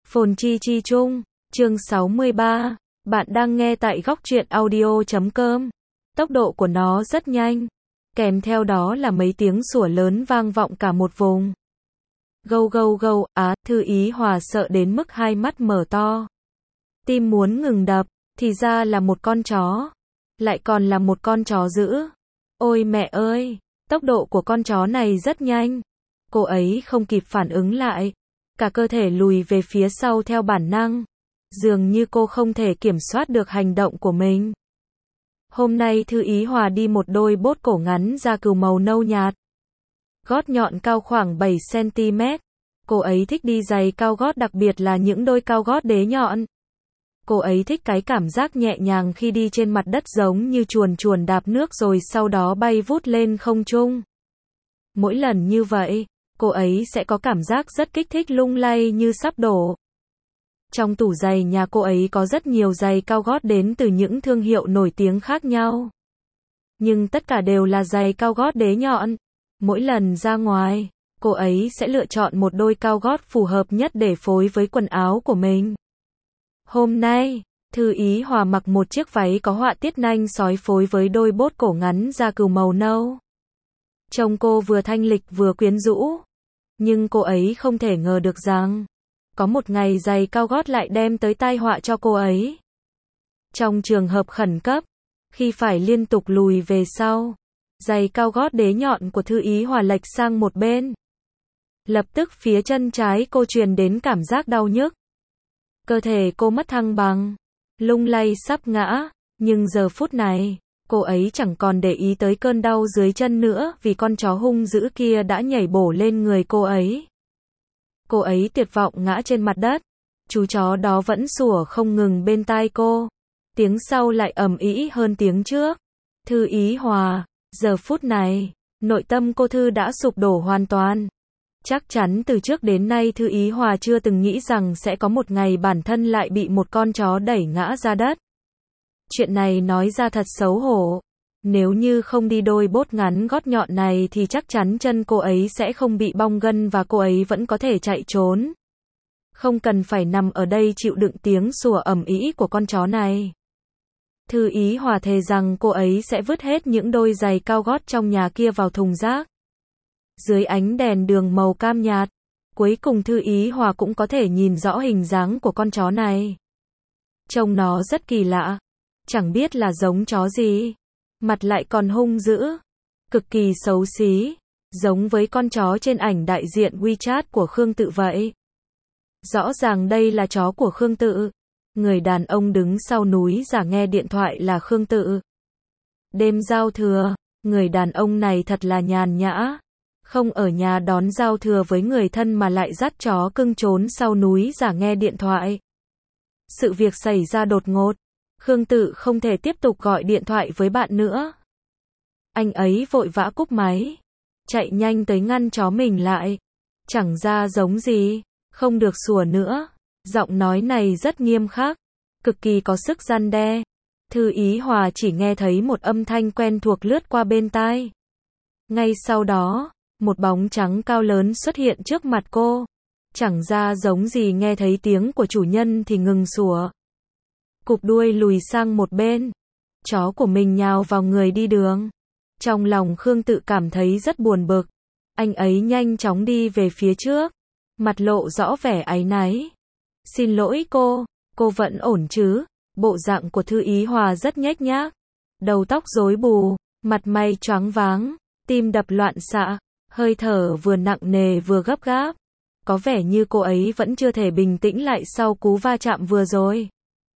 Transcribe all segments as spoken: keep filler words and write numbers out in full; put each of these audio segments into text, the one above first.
Phồn chi chi chung, chương sáu mươi ba, bạn đang nghe tại góc truyện audio chấm com. Tốc độ của nó rất nhanh, kèm theo đó là mấy tiếng sủa lớn vang vọng cả một vùng. Gâu gâu gâu, á, Thư Ý Hòa sợ đến mức hai mắt mở to. Tim muốn ngừng đập, thì ra là một con chó. Lại còn là một con chó dữ. Ôi mẹ ơi, tốc độ của con chó này rất nhanh. Cô ấy không kịp phản ứng lại. Cả cơ thể lùi về phía sau theo bản năng. Dường như cô không thể kiểm soát được hành động của mình. Hôm nay Thư Ý Hòa đi một đôi bốt cổ ngắn da cừu màu nâu nhạt. Gót nhọn cao khoảng bảy xăng ti mét. Cô ấy thích đi giày cao gót, đặc biệt là những đôi cao gót đế nhọn. Cô ấy thích cái cảm giác nhẹ nhàng khi đi trên mặt đất, giống như chuồn chuồn đạp nước rồi sau đó bay vút lên không trung. Mỗi lần như vậy, cô ấy sẽ có cảm giác rất kích thích, lung lay như sắp đổ. Trong tủ giày nhà cô ấy có rất nhiều giày cao gót đến từ những thương hiệu nổi tiếng khác nhau. Nhưng tất cả đều là giày cao gót đế nhọn. Mỗi lần ra ngoài, cô ấy sẽ lựa chọn một đôi cao gót phù hợp nhất để phối với quần áo của mình. Hôm nay, Thư Ý Hòa mặc một chiếc váy có họa tiết nanh sói phối với đôi bốt cổ ngắn da cừu màu nâu. Trông cô vừa thanh lịch vừa quyến rũ. Nhưng cô ấy không thể ngờ được rằng, có một ngày giày cao gót lại đem tới tai họa cho cô ấy. Trong trường hợp khẩn cấp, khi phải liên tục lùi về sau, giày cao gót đế nhọn của Thư Ý Hòa lệch sang một bên. Lập tức phía chân trái cô truyền đến cảm giác đau nhức. Cơ thể cô mất thăng bằng, lung lay sắp ngã, nhưng giờ phút này, cô ấy chẳng còn để ý tới cơn đau dưới chân nữa vì con chó hung dữ kia đã nhảy bổ lên người cô ấy. Cô ấy tuyệt vọng ngã trên mặt đất, chú chó đó vẫn sủa không ngừng bên tai cô. Tiếng sau lại ầm ĩ hơn tiếng trước. Thư Ý Hòa, giờ phút này, nội tâm cô Thư đã sụp đổ hoàn toàn. Chắc chắn từ trước đến nay Thư Ý Hòa chưa từng nghĩ rằng sẽ có một ngày bản thân lại bị một con chó đẩy ngã ra đất. Chuyện này nói ra thật xấu hổ. Nếu như không đi đôi bốt ngắn gót nhọn này thì chắc chắn chân cô ấy sẽ không bị bong gân và cô ấy vẫn có thể chạy trốn. Không cần phải nằm ở đây chịu đựng tiếng sủa ầm ĩ của con chó này. Thư Ý Hòa thề rằng cô ấy sẽ vứt hết những đôi giày cao gót trong nhà kia vào thùng rác. Dưới ánh đèn đường màu cam nhạt, cuối cùng Thư Ý Hòa cũng có thể nhìn rõ hình dáng của con chó này. Trông nó rất kỳ lạ, chẳng biết là giống chó gì, mặt lại còn hung dữ, cực kỳ xấu xí, giống với con chó trên ảnh đại diện WeChat của Khương Tự vậy. Rõ ràng đây là chó của Khương Tự. Người đàn ông đứng sau núi giả nghe điện thoại là Khương Tự. Đêm giao thừa, người đàn ông này thật là nhàn nhã. Không ở nhà đón giao thừa với người thân mà lại dắt chó cưng trốn sau núi giả nghe điện thoại. Sự việc xảy ra đột ngột. Khương Tự không thể tiếp tục gọi điện thoại với bạn nữa. Anh ấy vội vã cúp máy, chạy nhanh tới ngăn chó mình lại. Chẳng ra giống gì, không được sủa nữa. Giọng nói này rất nghiêm khắc, cực kỳ có sức răn đe. Thư Ý Hòa chỉ nghe thấy một âm thanh quen thuộc lướt qua bên tai. Ngay sau đó, một bóng trắng cao lớn xuất hiện trước mặt cô. Chẳng ra giống gì nghe thấy tiếng của chủ nhân thì ngừng sủa. Cụp đuôi lùi sang một bên. Chó của mình nhào vào người đi đường. Trong lòng Khương Tự cảm thấy rất buồn bực. Anh ấy nhanh chóng đi về phía trước. Mặt lộ rõ vẻ áy náy. Xin lỗi cô, cô vẫn ổn chứ? Bộ dạng của Thư Ý Hòa rất nhếch nhác. Đầu tóc rối bù, mặt mày choáng váng, tim đập loạn xạ, hơi thở vừa nặng nề vừa gấp gáp. Có vẻ như cô ấy vẫn chưa thể bình tĩnh lại sau cú va chạm vừa rồi.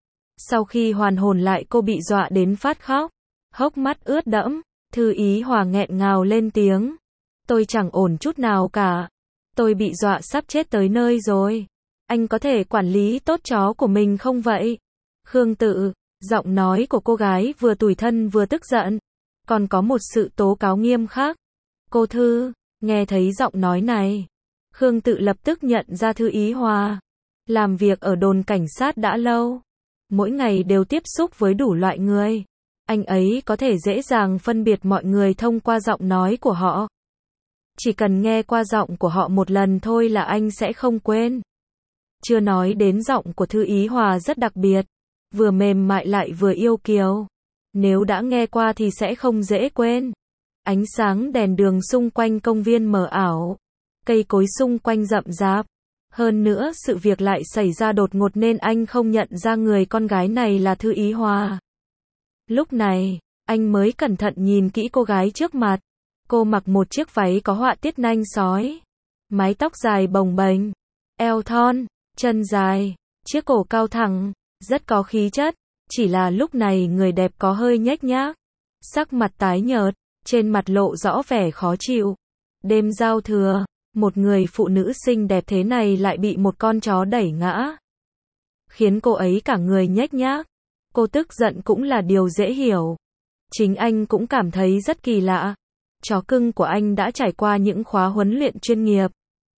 Sau khi hoàn hồn lại cô bị dọa đến phát khóc, hốc mắt ướt đẫm. Thư Ý Hòa nghẹn ngào lên tiếng. Tôi chẳng ổn chút nào cả. Tôi bị dọa sắp chết tới nơi rồi. Anh có thể quản lý tốt chó của mình không vậy? Khương Tự, giọng nói của cô gái vừa tủi thân vừa tức giận. Còn có một sự tố cáo nghiêm khắc. Cô Thư, nghe thấy giọng nói này. Khương Tự lập tức nhận ra Thư Ý Hòa. Làm việc ở đồn cảnh sát đã lâu. Mỗi ngày đều tiếp xúc với đủ loại người. Anh ấy có thể dễ dàng phân biệt mọi người thông qua giọng nói của họ. Chỉ cần nghe qua giọng của họ một lần thôi là anh sẽ không quên. Chưa nói đến giọng của Thư Ý Hòa rất đặc biệt, vừa mềm mại lại vừa yêu kiều. Nếu đã nghe qua thì sẽ không dễ quên. Ánh sáng đèn đường xung quanh công viên mờ ảo, cây cối xung quanh rậm rạp. Hơn nữa sự việc lại xảy ra đột ngột nên anh không nhận ra người con gái này là Thư Ý Hòa. Lúc này, anh mới cẩn thận nhìn kỹ cô gái trước mặt. Cô mặc một chiếc váy có họa tiết nanh sói, mái tóc dài bồng bềnh, eo thon, chân dài, chiếc cổ cao thẳng, rất có khí chất. Chỉ là lúc này người đẹp có hơi nhếch nhác, sắc mặt tái nhợt, trên mặt lộ rõ vẻ khó chịu. Đêm giao thừa, một người phụ nữ xinh đẹp thế này lại bị một con chó đẩy ngã, khiến cô ấy cả người nhếch nhác. Cô tức giận cũng là điều dễ hiểu. Chính anh cũng cảm thấy rất kỳ lạ. Chó cưng của anh đã trải qua những khóa huấn luyện chuyên nghiệp.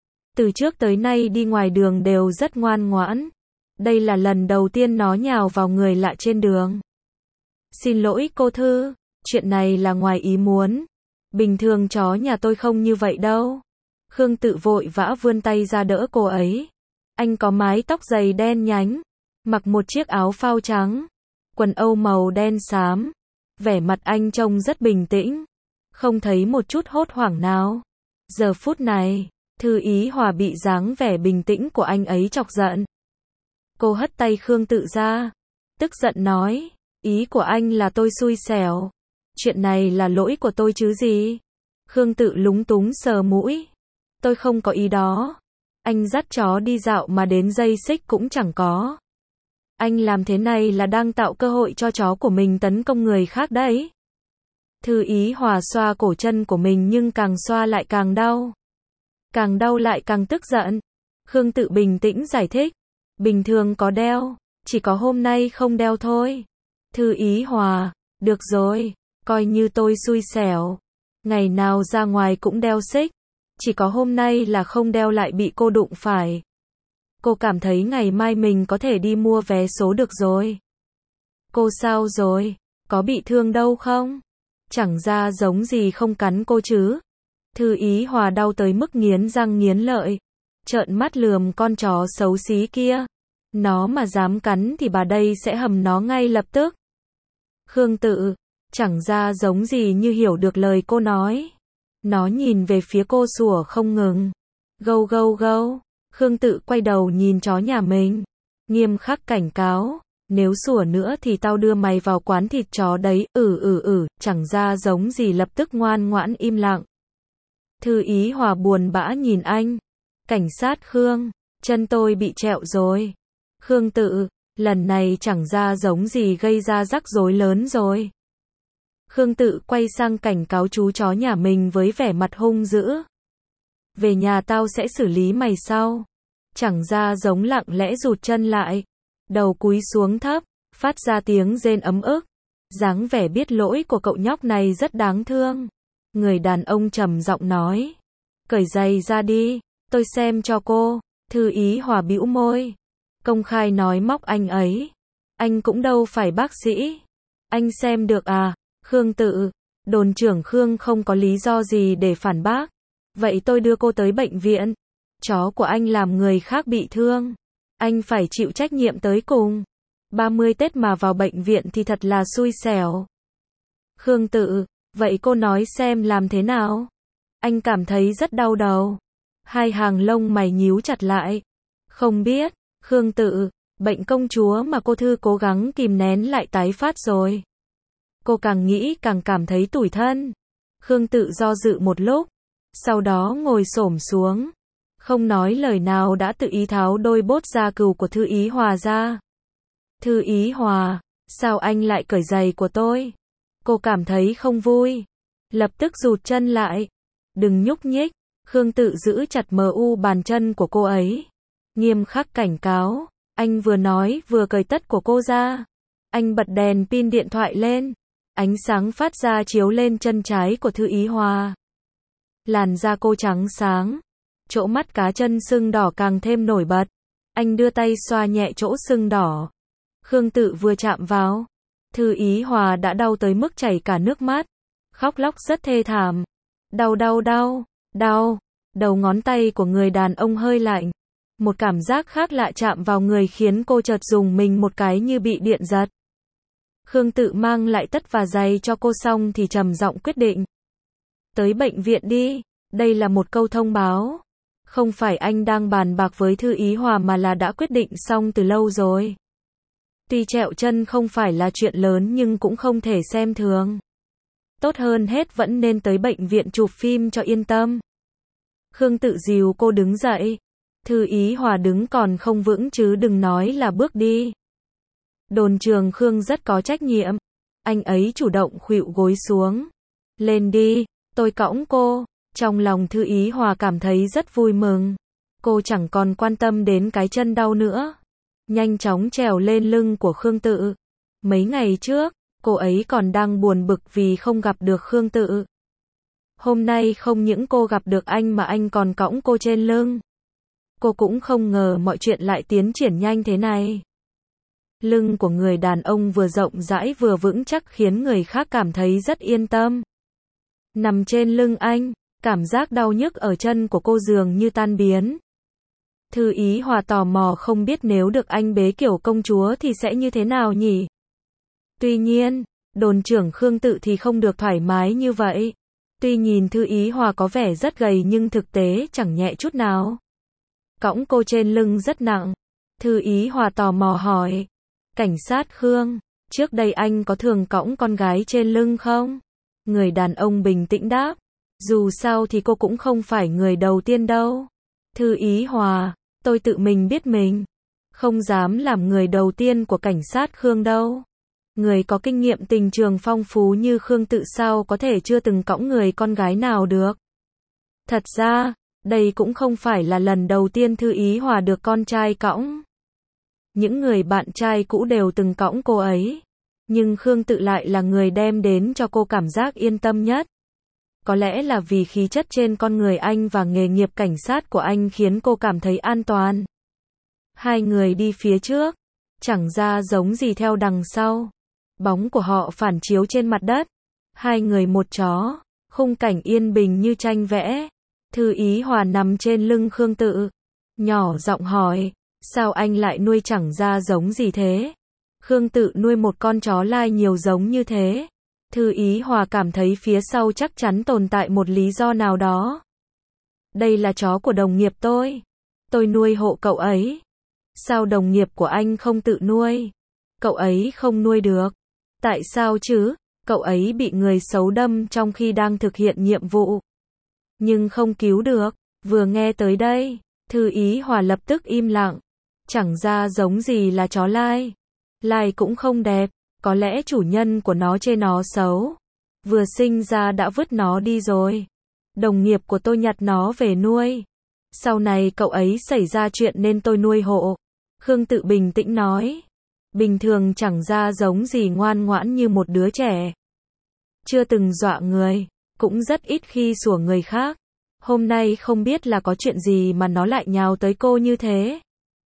Từ trước tới nay đi ngoài đường đều rất ngoan ngoãn. Đây là lần đầu tiên nó nhào vào người lạ trên đường. Xin lỗi cô Thư, chuyện này là ngoài ý muốn. Bình thường chó nhà tôi không như vậy đâu. Khương Tự vội vã vươn tay ra đỡ cô ấy. Anh có mái tóc dày đen nhánh, mặc một chiếc áo phao trắng, quần âu màu đen xám. Vẻ mặt anh trông rất bình tĩnh, không thấy một chút hốt hoảng nào. Giờ phút này, Thư Ý Hòa bị dáng vẻ bình tĩnh của anh ấy chọc giận. Cô hất tay Khương Tự ra, tức giận nói, ý của anh là tôi xui xẻo. Chuyện này là lỗi của tôi chứ gì. Khương Tự lúng túng sờ mũi. Tôi không có ý đó. Anh dắt chó đi dạo mà đến dây xích cũng chẳng có. Anh làm thế này là đang tạo cơ hội cho chó của mình tấn công người khác đấy. Thư Ý Hòa xoa cổ chân của mình nhưng càng xoa lại càng đau. Càng đau lại càng tức giận. Khương Tự bình tĩnh giải thích. Bình thường có đeo, chỉ có hôm nay không đeo thôi. Thư Ý Hòa, được rồi, coi như tôi xui xẻo. Ngày nào ra ngoài cũng đeo xích. Chỉ có hôm nay là không đeo lại bị cô đụng phải. Cô cảm thấy ngày mai mình có thể đi mua vé số được rồi. Cô sao rồi? Có bị thương đâu không? Chẳng ra giống gì không cắn cô chứ? Thư Ý Hòa đau tới mức nghiến răng nghiến lợi. Trợn mắt lườm con chó xấu xí kia. Nó mà dám cắn thì bà đây sẽ hầm nó ngay lập tức. Khương Tự, chẳng ra giống gì như hiểu được lời cô nói. Nó nhìn về phía cô sủa không ngừng. Gâu gâu gâu. Khương Tự quay đầu nhìn chó nhà mình, nghiêm khắc cảnh cáo, nếu sủa nữa thì tao đưa mày vào quán thịt chó đấy. Ừ ừ ừ, chẳng ra giống gì lập tức ngoan ngoãn im lặng. Thư Ý Hòa buồn bã nhìn anh. Cảnh sát Khương, chân tôi bị trẹo rồi. Khương Tự, lần này chẳng ra giống gì gây ra rắc rối lớn rồi. Khương Tự quay sang cảnh cáo chú chó nhà mình với vẻ mặt hung dữ. Về nhà tao sẽ xử lý mày sau. Chẳng ra giống lặng lẽ rụt chân lại, đầu cúi xuống thấp, phát ra tiếng rên ấm ức. Dáng vẻ biết lỗi của cậu nhóc này rất đáng thương. Người đàn ông trầm giọng nói, cởi giày ra đi, tôi xem cho cô. Thư Ý Hòa bĩu môi, công khai nói móc anh ấy. Anh cũng đâu phải bác sĩ. Anh xem được à? Khương Tự, đồn trưởng Khương không có lý do gì để phản bác. Vậy tôi đưa cô tới bệnh viện. Chó của anh làm người khác bị thương. Anh phải chịu trách nhiệm tới cùng. ba mươi Tết mà vào bệnh viện thì thật là xui xẻo. Khương Tự, vậy cô nói xem làm thế nào? Anh cảm thấy rất đau đầu. Hai hàng lông mày nhíu chặt lại. Không biết. Khương Tự, bệnh công chúa mà cô Thư cố gắng kìm nén lại tái phát rồi. Cô càng nghĩ càng cảm thấy tủi thân. Khương Tự do dự một lúc, sau đó ngồi xổm xuống, không nói lời nào đã tự ý tháo đôi bốt da cừu của Thư Ý Hòa ra. Thư Ý Hòa, sao anh lại cởi giày của tôi? Cô cảm thấy không vui, lập tức rụt chân lại. Đừng nhúc nhích. Khương Tự giữ chặt mờ u bàn chân của cô ấy, nghiêm khắc cảnh cáo. Anh vừa nói vừa cởi tất của cô ra. Anh bật đèn pin điện thoại lên. Ánh sáng phát ra chiếu lên chân trái của Thư Ý Hòa. Làn da cô trắng sáng, chỗ mắt cá chân sưng đỏ càng thêm nổi bật. Anh đưa tay xoa nhẹ chỗ sưng đỏ. Khương Tự vừa chạm vào, Thư Ý Hòa đã đau tới mức chảy cả nước mắt, khóc lóc rất thê thảm. Đau đau đau, đau. Đầu ngón tay của người đàn ông hơi lạnh. Một cảm giác khác lạ chạm vào người khiến cô chợt rùng mình một cái như bị điện giật. Khương Tự mang lại tất và giày cho cô xong thì trầm giọng quyết định. Tới bệnh viện đi, đây là một câu thông báo. Không phải anh đang bàn bạc với Thư Ý Hòa mà là đã quyết định xong từ lâu rồi. Tuy trẹo chân không phải là chuyện lớn nhưng cũng không thể xem thường. Tốt hơn hết vẫn nên tới bệnh viện chụp phim cho yên tâm. Khương Tự dìu cô đứng dậy. Thư Ý Hòa đứng còn không vững chứ đừng nói là bước đi. Đồn trường Khương rất có trách nhiệm. Anh ấy chủ động khuỵu gối xuống. Lên đi, tôi cõng cô. Trong lòng Thư Ý Hòa cảm thấy rất vui mừng. Cô chẳng còn quan tâm đến cái chân đau nữa. Nhanh chóng trèo lên lưng của Khương Tự. Mấy ngày trước, cô ấy còn đang buồn bực vì không gặp được Khương Tự. Hôm nay không những cô gặp được anh mà anh còn cõng cô trên lưng. Cô cũng không ngờ mọi chuyện lại tiến triển nhanh thế này. Lưng của người đàn ông vừa rộng rãi vừa vững chắc khiến người khác cảm thấy rất yên tâm. Nằm trên lưng anh, cảm giác đau nhức ở chân của cô dường như tan biến. Thư Ý Hòa tò mò không biết nếu được anh bế kiểu công chúa thì sẽ như thế nào nhỉ? Tuy nhiên, đồn trưởng Khương Tự thì không được thoải mái như vậy. Tuy nhìn Thư Ý Hòa có vẻ rất gầy nhưng thực tế chẳng nhẹ chút nào. Cõng cô trên lưng rất nặng. Thư Ý Hòa tò mò hỏi. Cảnh sát Khương, trước đây anh có thường cõng con gái trên lưng không? Người đàn ông bình tĩnh đáp. Dù sao thì cô cũng không phải người đầu tiên đâu. Thư Ý Hòa, tôi tự mình biết mình. Không dám làm người đầu tiên của cảnh sát Khương đâu. Người có kinh nghiệm tình trường phong phú như Khương Tự sao có thể chưa từng cõng người con gái nào được. Thật ra, đây cũng không phải là lần đầu tiên Thư Ý Hòa được con trai cõng. Những người bạn trai cũ đều từng cõng cô ấy. Nhưng Khương Tự lại là người đem đến cho cô cảm giác yên tâm nhất. Có lẽ là vì khí chất trên con người anh và nghề nghiệp cảnh sát của anh khiến cô cảm thấy an toàn. Hai người đi phía trước, chẳng ra giống gì theo đằng sau. Bóng của họ phản chiếu trên mặt đất. Hai người một chó, khung cảnh yên bình như tranh vẽ. Thư Ý Hòa nằm trên lưng Khương Tự. Nhỏ giọng hỏi, sao anh lại nuôi chẳng ra giống gì thế? Khương Tự nuôi một con chó lai nhiều giống như thế. Thư Ý Hòa cảm thấy phía sau chắc chắn tồn tại một lý do nào đó. Đây là chó của đồng nghiệp tôi. Tôi nuôi hộ cậu ấy. Sao đồng nghiệp của anh không tự nuôi? Cậu ấy không nuôi được. Tại sao chứ? Cậu ấy bị người xấu đâm trong khi đang thực hiện nhiệm vụ. Nhưng không cứu được. Vừa nghe tới đây, Thư Ý Hòa lập tức im lặng. Chẳng ra giống gì là chó lai. Lai cũng không đẹp. Có lẽ chủ nhân của nó chê nó xấu. Vừa sinh ra đã vứt nó đi rồi. Đồng nghiệp của tôi nhặt nó về nuôi. Sau này cậu ấy xảy ra chuyện nên tôi nuôi hộ. Khương Tự bình tĩnh nói. Bình thường chẳng ra giống gì ngoan ngoãn như một đứa trẻ. Chưa từng dọa người, cũng rất ít khi sủa người khác. Hôm nay không biết là có chuyện gì mà nó lại nhào tới cô như thế.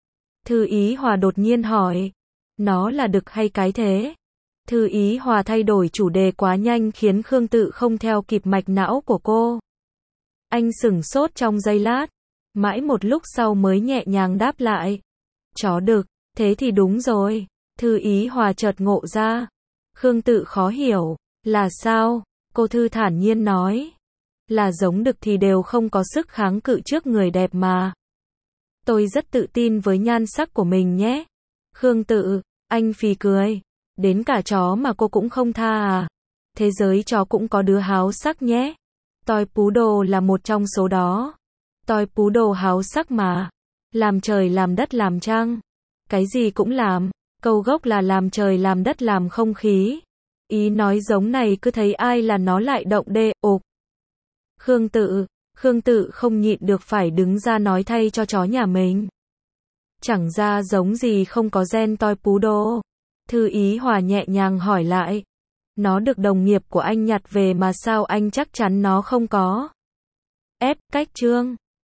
Thư Ý Hòa đột nhiên hỏi. Nó là đực hay cái thế? Thư Ý Hòa thay đổi chủ đề quá nhanh khiến Khương Tự không theo kịp mạch não của cô. Anh sửng sốt trong giây lát. Mãi một lúc sau mới nhẹ nhàng đáp lại. Chó đực, thế thì đúng rồi. Thư Ý Hòa chợt ngộ ra. Khương Tự khó hiểu. Là sao? Cô Thư thản nhiên nói. Là giống đực thì đều không có sức kháng cự trước người đẹp mà. Tôi rất tự tin với nhan sắc của mình nhé. Khương Tự, anh phì cười. Đến cả chó mà cô cũng không tha à? Thế giới chó cũng có đứa háo sắc nhé. Toy Poodle là một trong số đó. Toy Poodle háo sắc mà. Làm trời làm đất làm trăng. Cái gì cũng làm. Câu gốc là làm trời làm đất làm không khí. Ý nói giống này cứ thấy ai là nó lại động đê, ộp. Khương Tự, Khương Tự không nhịn được phải đứng ra nói thay cho chó nhà mình. Chẳng ra giống gì không có gen Toy Poodle. Thư Ý Hòa nhẹ nhàng hỏi lại. Nó được đồng nghiệp của anh nhặt về mà sao anh chắc chắn nó không có? Ép, cách chương.